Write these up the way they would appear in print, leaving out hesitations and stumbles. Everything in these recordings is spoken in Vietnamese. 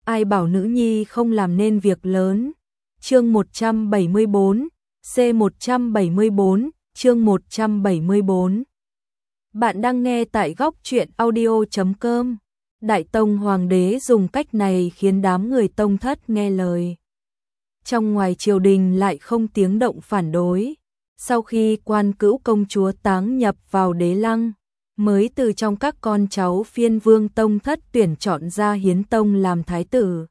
ai bảo nữ nhi không làm nên việc lớn. Chương 174, C174, chương 174. Bạn đang nghe tại góc truyện audio.com. Đại Tông Hoàng đế dùng cách này khiến đám người tông thất nghe lời. Trong ngoài triều đình lại không tiếng động phản đối. Sau khi Quan Cữu công chúa táng nhập vào đế lăng, mới từ trong các con cháu Phiên Vương tông thất tuyển chọn ra Hiến Tông làm thái tử.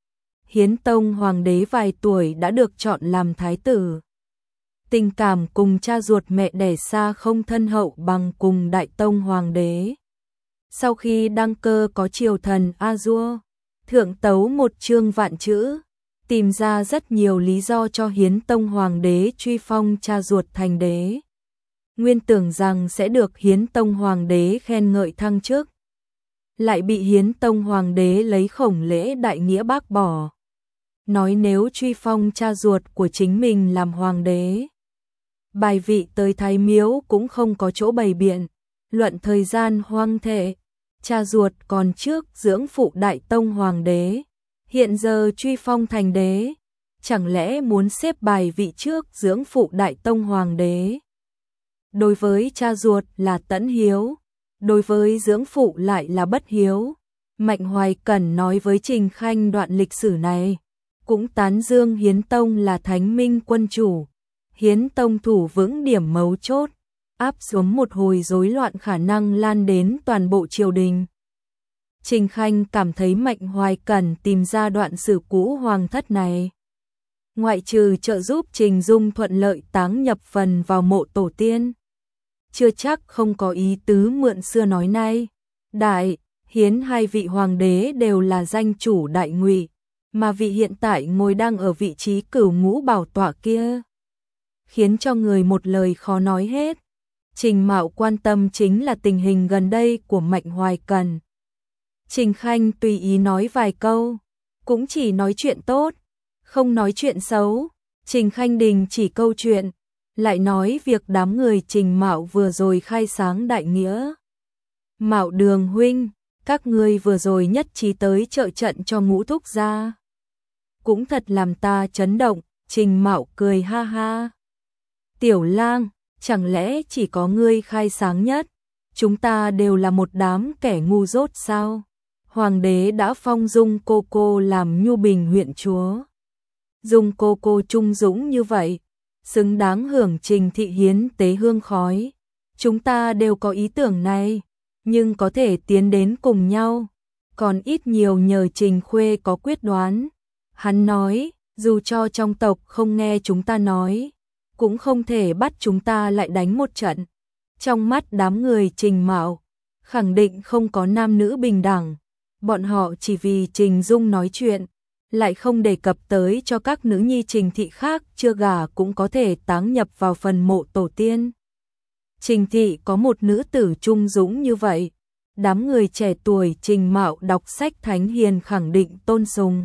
Hiến Tông Hoàng đế vài tuổi đã được chọn làm thái tử. Tình cảm cùng cha ruột mẹ đẻ xa không thân hậu bằng cùng Đại Tông Hoàng đế. Sau khi đăng cơ có triều thần A-dua, thượng tấu một chương vạn chữ, tìm ra rất nhiều lý do cho Hiến Tông Hoàng đế truy phong cha ruột thành đế. Nguyên tưởng rằng sẽ được Hiến Tông Hoàng đế khen ngợi thăng chức, lại bị Hiến Tông Hoàng đế lấy khổng lễ đại nghĩa bác bỏ. Nói nếu truy phong cha ruột của chính mình làm hoàng đế, bài vị tới Thái Miếu cũng không có chỗ bày biện. Luận thời gian hoang thệ, cha ruột còn trước dưỡng phụ Đại Tông Hoàng đế, hiện giờ truy phong thành đế, chẳng lẽ muốn xếp bài vị trước dưỡng phụ Đại Tông Hoàng đế. Đối với cha ruột là tẫn hiếu, đối với dưỡng phụ lại là bất hiếu. Mạnh Hoài Cẩn nói với Trình Khanh đoạn lịch sử này, cũng tán dương Hiến Tông là thánh minh quân chủ. Hiến Tông thủ vững điểm mấu chốt, áp xuống một hồi rối loạn khả năng lan đến toàn bộ triều đình. Trình Khanh cảm thấy Mạnh Hoài Cẩn tìm ra đoạn sử cũ hoàng thất này, ngoại trừ trợ giúp Trình Dung thuận lợi táng nhập phần vào mộ tổ tiên, chưa chắc không có ý tứ mượn xưa nói nay. Đại, Hiến hai vị hoàng đế đều là danh chủ đại ngụy, mà vị hiện tại ngồi đang ở vị trí cửu ngũ bảo tọa kia, khiến cho người một lời khó nói hết. Trình Mạo quan tâm chính là tình hình gần đây của Mạnh Hoài Cẩn. Trình Khanh tùy ý nói vài câu, cũng chỉ nói chuyện tốt, không nói chuyện xấu. Trình Khanh đình chỉ câu chuyện, lại nói việc đám người Trình Mạo vừa rồi khai sáng đại nghĩa. Mạo Đường huynh, các ngươi vừa rồi nhất trí tới trợ trận cho Ngũ thúc gia, cũng thật làm ta chấn động. Trình Mạo cười ha ha. Tiểu lang, chẳng lẽ chỉ có ngươi khai sáng nhất? Chúng ta đều là một đám kẻ ngu dốt sao? Hoàng đế đã phong Dung cô cô làm Nhu Bình huyện chúa. Dung cô cô trung dũng như vậy, xứng đáng hưởng Trình thị hiến tế hương khói. Chúng ta đều có ý tưởng này, nhưng có thể tiến đến cùng nhau, còn ít nhiều nhờ Trình Khuê có quyết đoán. Hắn nói, dù cho trong tộc không nghe chúng ta nói, cũng không thể bắt chúng ta lại đánh một trận. Trong mắt đám người Trình Mạo, khẳng định không có nam nữ bình đẳng. Bọn họ chỉ vì Trình Dung nói chuyện, lại không đề cập tới cho các nữ nhi Trình thị khác chưa gả cũng có thể táng nhập vào phần mộ tổ tiên. Trình thị có một nữ tử trung dũng như vậy, đám người trẻ tuổi Trình Mạo đọc sách thánh hiền khẳng định tôn sùng.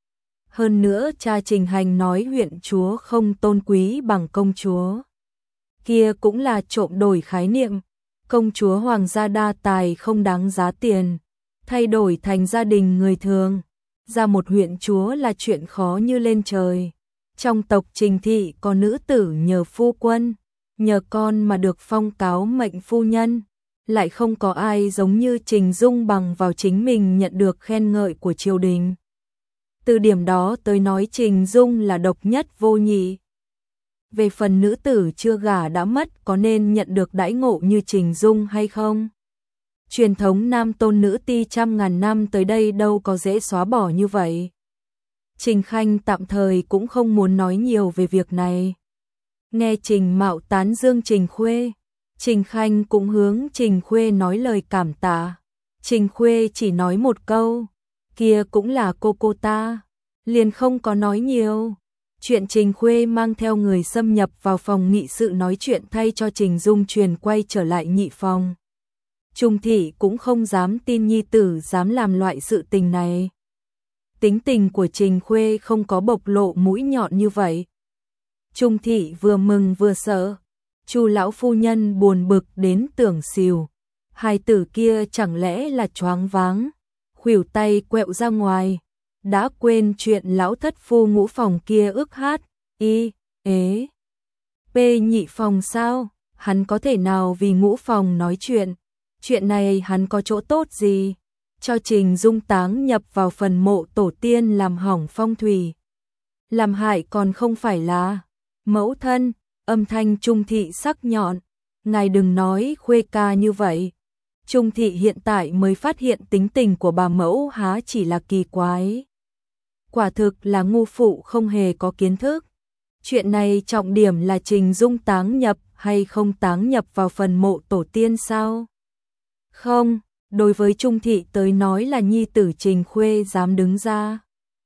Hơn nữa cha Trình Hành nói huyện chúa không tôn quý bằng công chúa, kia cũng là trộm đổi khái niệm. Công chúa hoàng gia đa tài không đáng giá tiền, thay đổi thành gia đình người thường, ra một huyện chúa là chuyện khó như lên trời. Trong tộc Trình thị có nữ tử nhờ phu quân, nhờ con mà được phong cáo mệnh phu nhân, lại không có ai giống như Trình Dung bằng vào chính mình nhận được khen ngợi của triều đình. Từ điểm đó tới nói Trình Dung là độc nhất vô nhị. Về phần nữ tử chưa gả đã mất có nên nhận được đãi ngộ như Trình Dung hay không? Truyền thống nam tôn nữ ti trăm ngàn năm tới đây đâu có dễ xóa bỏ như vậy. Trình Khanh tạm thời cũng không muốn nói nhiều về việc này. Nghe Trình Mạo tán dương Trình Khuê, Trình Khanh cũng hướng Trình Khuê nói lời cảm tạ. Trình Khuê chỉ nói một câu, kia cũng là cô ta, liền không có nói nhiều. Chuyện Trình Khuê mang theo người xâm nhập vào phòng nghị sự nói chuyện thay cho Trình Dung truyền quay trở lại nhị phòng. Trung thị cũng không dám tin nhi tử dám làm loại sự tình này. Tính tình của Trình Khuê không có bộc lộ mũi nhọn như vậy. Trung thị vừa mừng vừa sợ. Chu lão phu nhân buồn bực đến tưởng xỉu. Hai tử kia chẳng lẽ là choáng váng, khuỷu tay quẹo ra ngoài. đã quên chuyện lão thất phu ngũ phòng kia ức hát, y, ế, p nhị phòng sao, hắn có thể nào vì ngũ phòng nói chuyện này hắn có chỗ tốt gì, cho Trình Dung táng nhập vào phần mộ tổ tiên làm hỏng phong thủy. Làm hại còn không phải là mẫu thân, âm thanh Trung Thị sắc nhọn, ngài đừng nói khuê ca như vậy. Trung Thị hiện tại mới phát hiện tính tình của bà mẫu há chỉ là kỳ quái. Quả thực là ngu phụ không hề có kiến thức. Chuyện này trọng điểm là Trình Dung táng nhập hay không táng nhập vào phần mộ tổ tiên sao? Không, đối với Trung Thị tới nói là nhi tử Trình Khuê dám đứng ra,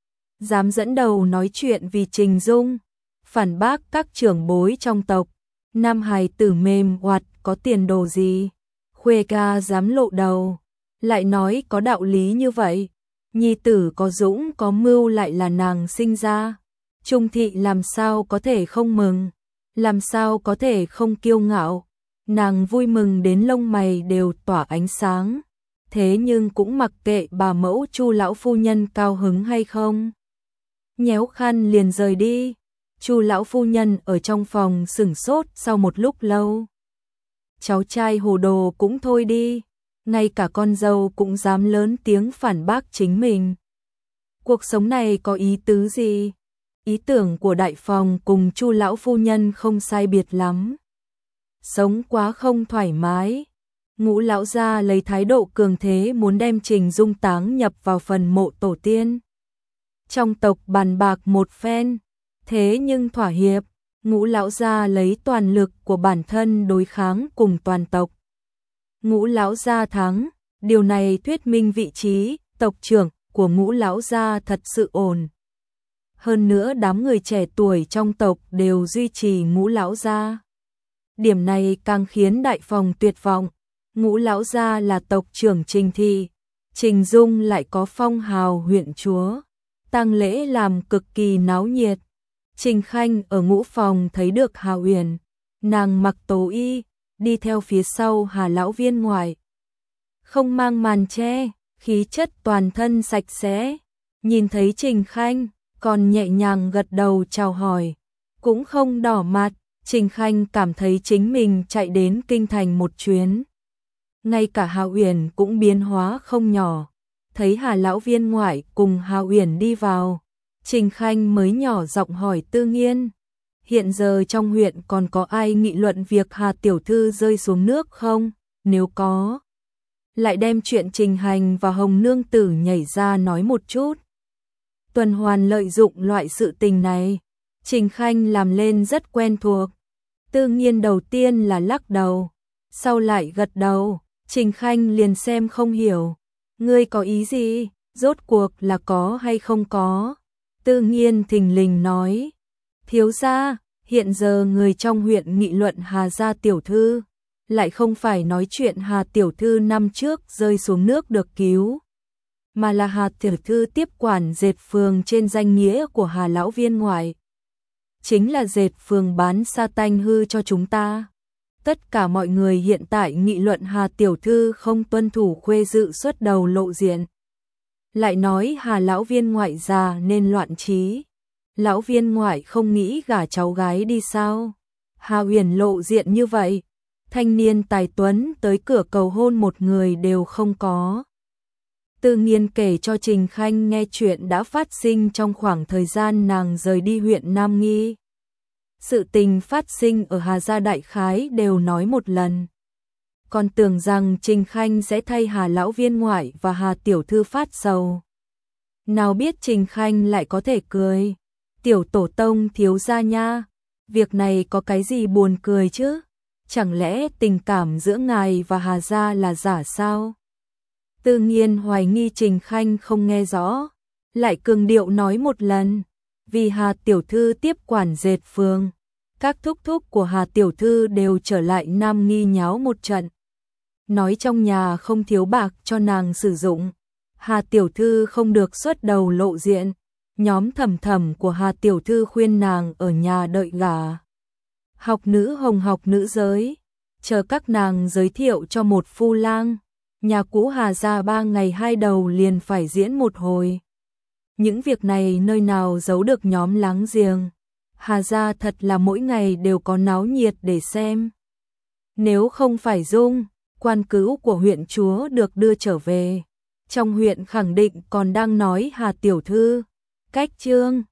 dám dẫn đầu nói chuyện vì Trình Dung, phản bác các trưởng bối trong tộc. Nam hài tử mềm oặt có tiền đồ gì? Khuê ca dám lộ đầu, lại nói có đạo lý như vậy. Nhi tử có dũng có mưu lại là nàng sinh ra. Trung Thị làm sao có thể không mừng, làm sao có thể không kiêu ngạo. Nàng vui mừng đến lông mày đều tỏa ánh sáng. Thế nhưng cũng mặc kệ bà mẫu Chu lão phu nhân cao hứng hay không. Nhéo khăn liền rời đi. Chu lão phu nhân ở trong phòng sửng sốt sau một lúc lâu. Cháu trai hồ đồ cũng thôi đi, ngay cả con dâu cũng dám lớn tiếng phản bác chính mình. Cuộc sống này có ý tứ gì? Ý tưởng của đại phòng cùng Chu lão phu nhân không sai biệt lắm. Sống quá không thoải mái. Ngũ lão gia lấy thái độ cường thế muốn đem Trình Dung táng nhập vào phần mộ tổ tiên. Trong tộc bàn bạc một phen, thế nhưng thỏa hiệp, Ngũ lão gia lấy toàn lực của bản thân đối kháng cùng toàn tộc. Ngũ lão gia thắng, điều này thuyết minh vị trí tộc trưởng của Ngũ lão gia thật sự ổn. Hơn nữa đám người trẻ tuổi trong tộc đều duy trì Ngũ lão gia. Điểm này càng khiến đại phòng tuyệt vọng. Ngũ lão gia là tộc trưởng Trình Thị, Trình Dung lại có phong hào huyện chúa, tang lễ làm cực kỳ náo nhiệt. Trình Khanh ở ngũ phòng thấy được Hà Uyển, nàng mặc tố y, đi theo phía sau Hà lão viên ngoại. Không mang màn che, khí chất toàn thân sạch sẽ, nhìn thấy Trình Khanh, còn nhẹ nhàng gật đầu chào hỏi, cũng không đỏ mặt. Trình Khanh cảm thấy chính mình chạy đến kinh thành một chuyến. Ngay cả Hà Uyển cũng biến hóa không nhỏ. Thấy Hà lão viên ngoại cùng Hà Uyển đi vào, Trình Khanh mới nhỏ giọng hỏi Tư Nghiên, hiện giờ trong huyện còn có ai nghị luận việc Hà tiểu thư rơi xuống nước không? Nếu có, lại đem chuyện Trình Hành và Hồng nương tử nhảy ra nói một chút. Tuần Hoàn lợi dụng loại sự tình này, Trình Khanh làm lên rất quen thuộc. Tư Nghiên đầu tiên là lắc đầu, sau lại gật đầu. Trình Khanh liền xem không hiểu, ngươi có ý gì, rốt cuộc là có hay không có. Tư Nghiên thình lình nói, thiếu gia, hiện giờ người trong huyện nghị luận Hà gia tiểu thư, lại không phải nói chuyện Hà tiểu thư năm trước rơi xuống nước được cứu, mà là Hà tiểu thư tiếp quản dệt phường trên danh nghĩa của Hà lão viên ngoại. Chính là dệt phường bán sa tanh hư cho chúng ta. Tất cả mọi người hiện tại nghị luận Hà tiểu thư không tuân thủ khuê dự xuất đầu lộ diện. Lại nói Hà lão viên ngoại già nên loạn trí. Lão viên ngoại không nghĩ gả cháu gái đi sao? Hà Uyển lộ diện như vậy, thanh niên tài tuấn tới cửa cầu hôn một người đều không có. Tư Nghiên kể cho Trình Khanh nghe chuyện đã phát sinh trong khoảng thời gian nàng rời đi huyện Nam Nghi. Sự tình phát sinh ở Hà gia đại khái đều nói một lần. Còn tưởng rằng Trình Khanh sẽ thay Hà lão viên ngoại và Hà tiểu thư phát sầu. Nào biết Trình Khanh lại có thể cười. Tiểu tổ tông thiếu gia nha, việc này có cái gì buồn cười chứ? Chẳng lẽ tình cảm giữa ngài và Hà gia là giả sao? Tư Nghiên hoài nghi Trình Khanh không nghe rõ, lại cường điệu nói một lần. Vì Hà tiểu thư tiếp quản dệt phường, các thúc thúc của Hà tiểu thư đều trở lại Nam Nghi nháo một trận. Nói trong nhà không thiếu bạc cho nàng sử dụng, Hà tiểu thư không được xuất đầu lộ diện. Nhóm thẩm thẩm của Hà tiểu thư khuyên nàng ở nhà đợi gả. Học nữ hồng học nữ giới, chờ các nàng giới thiệu cho một phu lang. Nhà cũ Hà gia 3 ngày 2 đầu liền phải diễn một hồi. những việc này nơi nào giấu được nhóm láng giềng. Hà gia thật là mỗi ngày đều có náo nhiệt để xem. Nếu không phải Dung, quan cữu của huyện chúa được đưa trở về, trong huyện khẳng định còn đang nói Hà tiểu thư, cách Trương